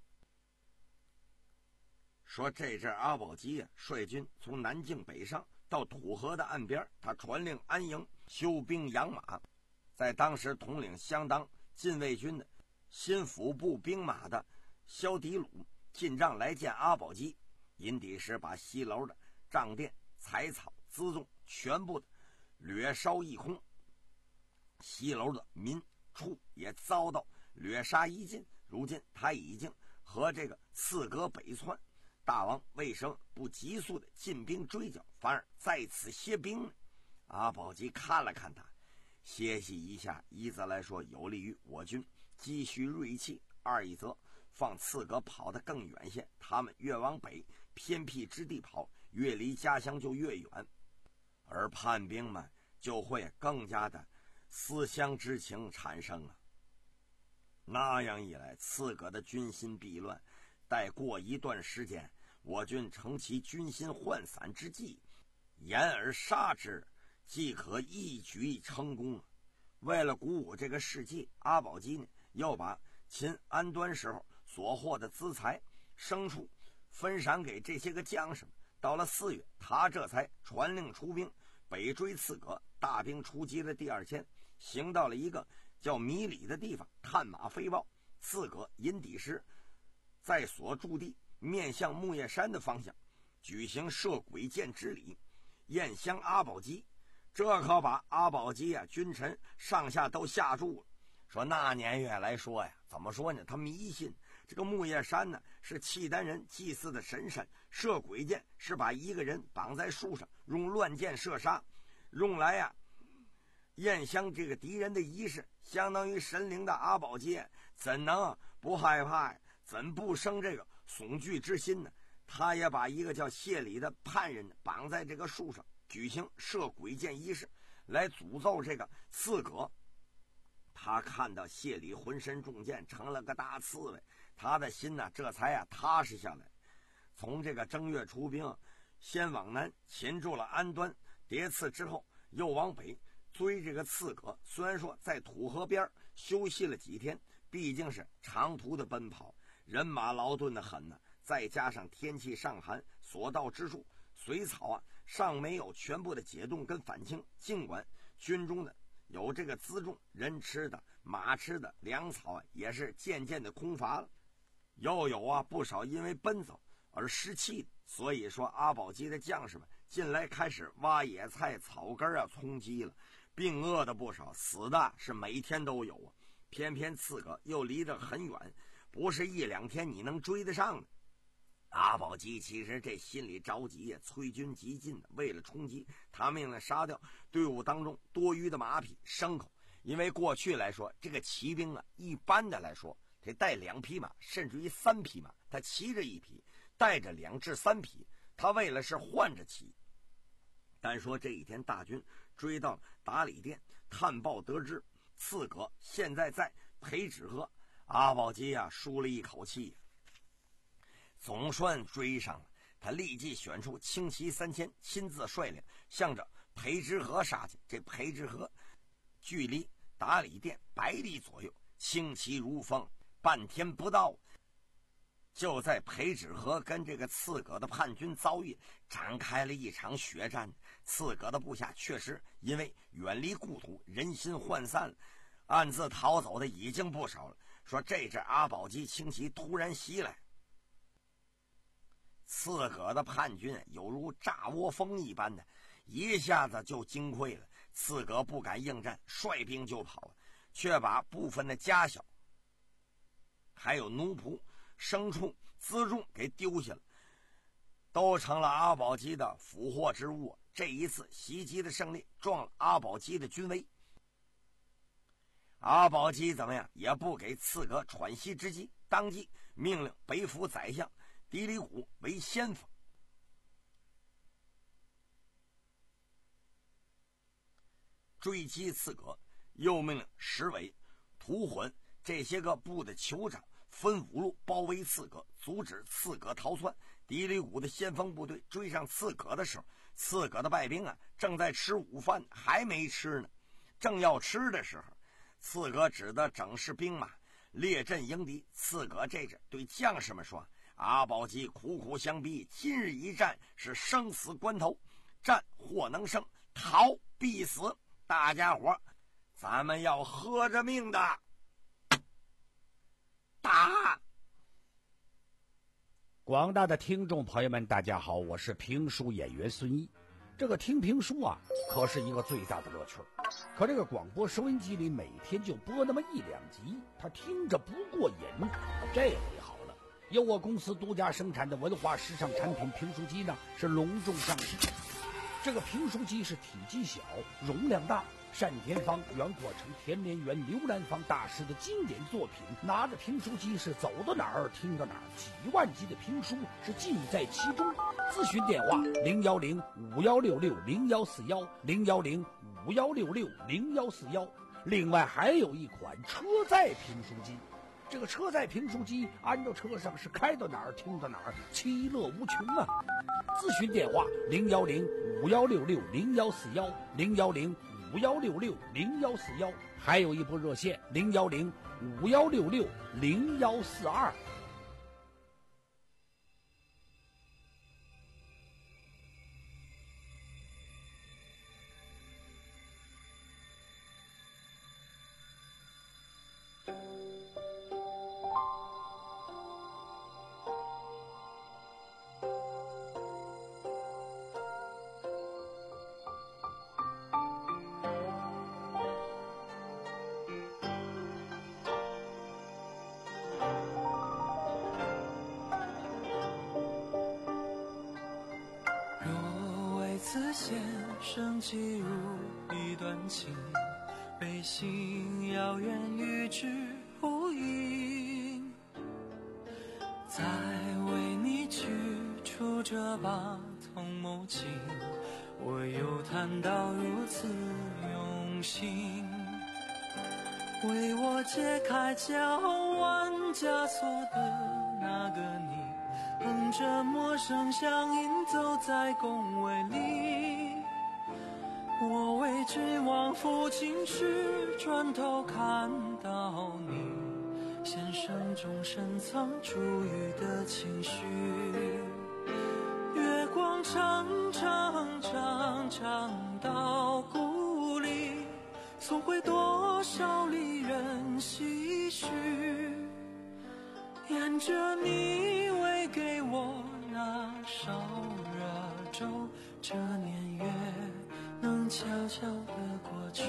说这阵阿保机啊率军从南境北上到土河的岸边，他传令安营修兵养马。在当时统领相当禁卫军的新府部兵马的萧迪鲁进帐来见阿保机。尹底石把西楼的帐殿、财草、辎重全部的掠烧一空，西楼的民畜也遭到掠杀一尽。如今他已经和这个刺戈北窜，大王为什么不急速的进兵追剿，反而在此歇兵呢？阿保机看了看他，歇息一下，一则来说有利于我军积蓄锐气，二一则放刺戈跑得更远些，他们越往北偏僻之地跑，越离家乡就越远，而叛兵们就会更加的思乡之情产生啊。那样一来，刺戈的军心必乱，待过一段时间，我军乘其军心涣散之际，掩而杀之，即可一举成功。为了鼓舞这个士气，阿保机呢又把秦安端时候所获的资财牲畜分散给这些个将士们。到了四月，他这才传令出兵北追刺戈。大兵出击的第二天，行到了一个叫米里的地方，探马飞报，刺戈尹底石在所驻地面向木叶山的方向举行射鬼箭之礼，宴相阿保机。这可把阿保机啊君臣上下都吓住了。说那年月来说呀，怎么说呢，他迷信这个木叶山呢是契丹人祭祀的神山，射鬼箭是把一个人绑在树上用乱箭射杀，用来呀、啊、宴相这个敌人的仪式，相当于神灵的阿保机怎能不害怕呀？怎不生这个悚惧之心呢？他也把一个叫谢礼的叛人绑在这个树上，举行射鬼箭仪式，来诅咒这个刺戈。他看到谢礼浑身中箭，成了个大刺猬，他的心呢这才啊踏实下来。从这个正月出兵，先往南擒住了安端叠刺之后，又往北追这个刺戈。虽然说在土河边休息了几天，毕竟是长途的奔跑，人马劳顿的很呢，再加上天气尚寒，所到之处水草啊尚没有全部的解冻跟返青。尽管军中的有这个辎重，人吃的马吃的粮草啊也是渐渐的空乏了，又有啊不少因为奔走而失气的。所以说阿保机的将士们近来开始挖野菜草根啊充饥了，病饿的不少，死的是每天都有啊。偏偏刺戈又离得很远，不是一两天你能追得上的。 阿保机其实这心里着急呀，催军急进的，为了冲击，他命令杀掉队伍当中多余的马匹、牲口。因为过去来说，这个骑兵啊，一般的来说，得带两匹马，甚至于三匹马，他骑着一匹，带着两至三匹，他为了是换着骑。但说这一天，大军追到达里店，探报得知刺葛现在在裴止河，阿保机啊，舒了一口气。总算追上了，他立即选出轻骑三千，亲自率领，向着裴止河杀去。这裴止河距离达里店百里左右，轻骑如风，半天不到，就在裴止河跟这个刺葛的叛军遭遇，展开了一场血战。刺葛的部下确实因为远离故土，人心涣散，暗自逃走的已经不少了。说这支阿保机轻骑突然袭来，刺葛的叛军犹如炸窝蜂一般的，一下子就惊溃了。刺葛不敢应战，率兵就跑了，却把部分的家小还有奴仆、牲畜、辎重给丢下了，都成了阿保机的俘获之物。这一次袭击的胜利壮了阿保机的军威。阿保机怎么样也不给刺葛喘息之机，当即命令北府宰相迪里古为先锋，追击刺葛，又命令石伟、屠浑这些个部的酋长分五路包围刺葛，阻止刺葛逃窜。迪里古的先锋部队追上刺葛的时候，刺葛的败兵啊正在吃午饭，还没吃呢。正要吃的时候，刺葛只得整饰兵马，列阵迎敌。刺葛这阵对将士们说：“阿保机苦苦相逼，今日一战是生死关头，战或能胜，逃必死。大家伙，咱们要喝着命的打！” 广大的听众朋友们，大家好，我是评书演员孙一。这个听评书啊，可是一个最大的乐趣。可这个广播收音机里每天就播那么一两集，他听着不过瘾。这回好了，由我公司独家生产的文化时尚产品评书机呢，是隆重上市。这个评书机是体积小，容量大，单田芳、袁阔成、田连元、刘兰芳大师的经典作品，拿着评书机是走到哪儿听到哪儿，几万集的评书是尽在其中。咨询电话零幺零五幺六六零幺四幺零幺零五幺六六零幺四幺。另外还有一款车载评书机，这个车载评书机安到车上是开到哪儿听到哪儿，其乐无穷啊！咨询电话零幺零五幺六六零幺四幺零幺零五幺六六零幺四幺，还有一部热线零幺零五幺六六零幺四二。 此线生寄如一段情，背信遥远与之呼应，再为你取出这把同谋情，我又谈到如此用心，为我解开交换枷锁的那个你，哼着陌生乡音走在宫闱里，我为君王抚琴时转头看到你，弦声中深藏珠玉的情绪，月光长长长长到故里，送回多少离人唏嘘，沿着你喂给我那烧热粥，这年月能悄悄地过去。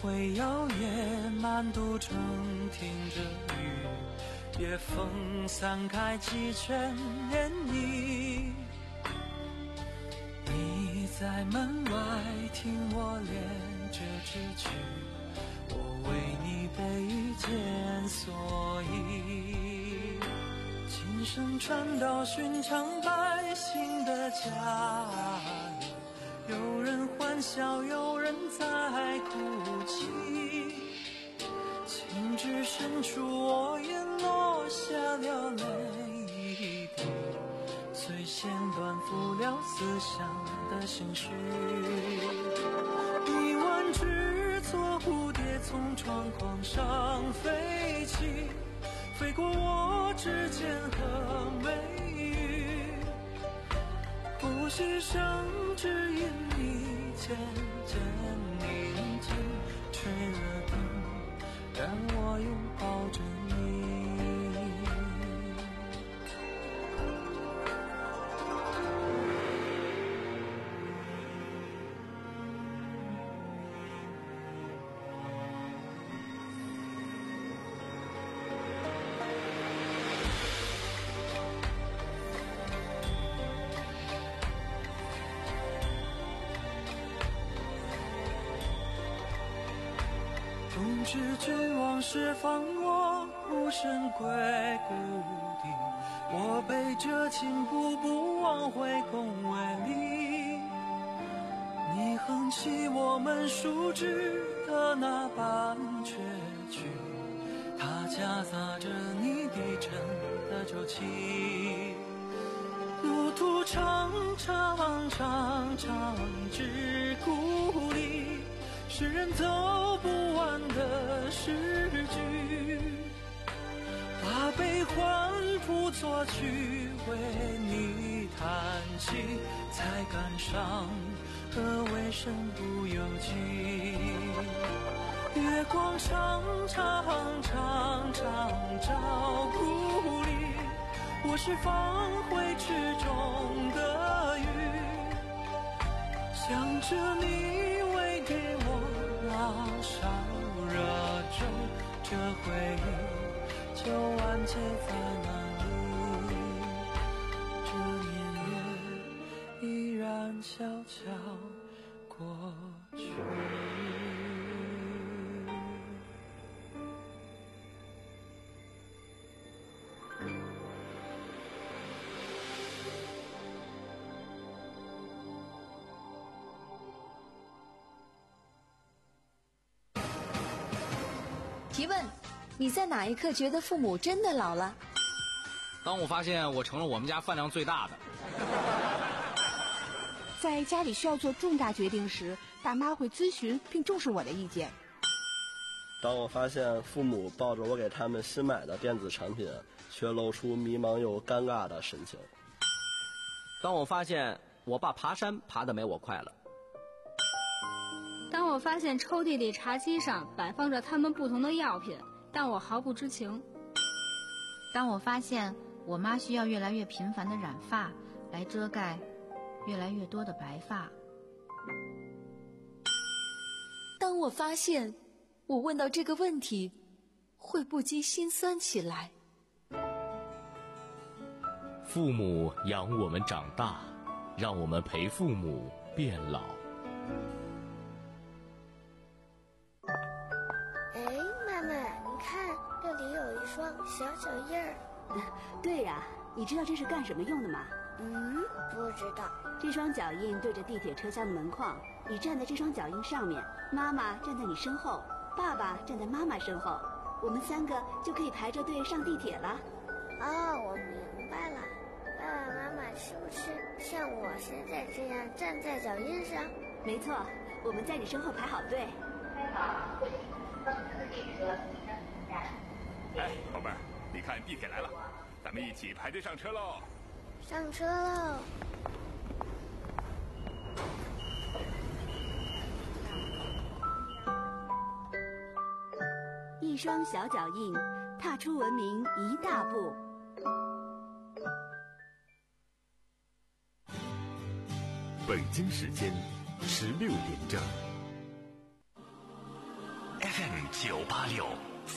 会摇曳，满都城听着雨，夜风散开几圈涟漪。你在门外听我练这支曲，我为你背件蓑衣。琴声传到寻常百姓的家里，有人欢笑，有人在哭泣。情至深处，我也落下了泪一滴，最先端负了思乡的心绪。一万只做蝴蝶从窗框上飞起，飞过我指尖和眉宇，呼吸声只因你渐渐宁静，吹了灯，让我拥抱着你。冬至君往事放我孤身归故地，我背着琴步步往回宫闱里。你哼起我们熟知的那半阙曲，它夹杂着你低沉的酒气。路途长长长长至故里，诗人走不完的诗句，把悲欢谱作曲为你弹起，才感伤何为身不由己。月光长长长长照故里，我是放回池中的鱼，想着你为给我那烧热粥，这回忆就完结在哪里？这年月依然悄悄过去。 提问：你在哪一刻觉得父母真的老了？ 当我发现我成了我们家饭量最大的。 在家里需要做重大决定时，爸妈会咨询并重视我的意见。 当我发现父母抱着我给他们新买的电子产品，却露出迷茫又尴尬的神情。 当我发现我爸爬山爬得没我快了。 当我发现抽屉里茶几上摆放着他们不同的药品，但我毫不知情。 当我发现我妈需要越来越频繁的染发来遮盖越来越多的白发。 当我发现我问到这个问题会不禁心酸起来。 父母养我们长大，让我们陪父母变老。 哎，妈妈，你看这里有一双小脚印儿。 对呀、啊，你知道这是干什么用的吗？ 嗯，不知道。 这双脚印对着地铁车厢的门框，你站在这双脚印上面，妈妈站在你身后，爸爸站在妈妈身后，我们三个就可以排着队上地铁了。 哦，我明白了。爸爸妈妈是不是像我现在这样站在脚印上？ 没错，我们在你身后排好队。 哎，宝贝儿，你看地铁来了，咱们一起排队上车喽！ 上车喽！ 一双小脚印，踏出文明一大步。 北京时间十六点整。 M 九八六。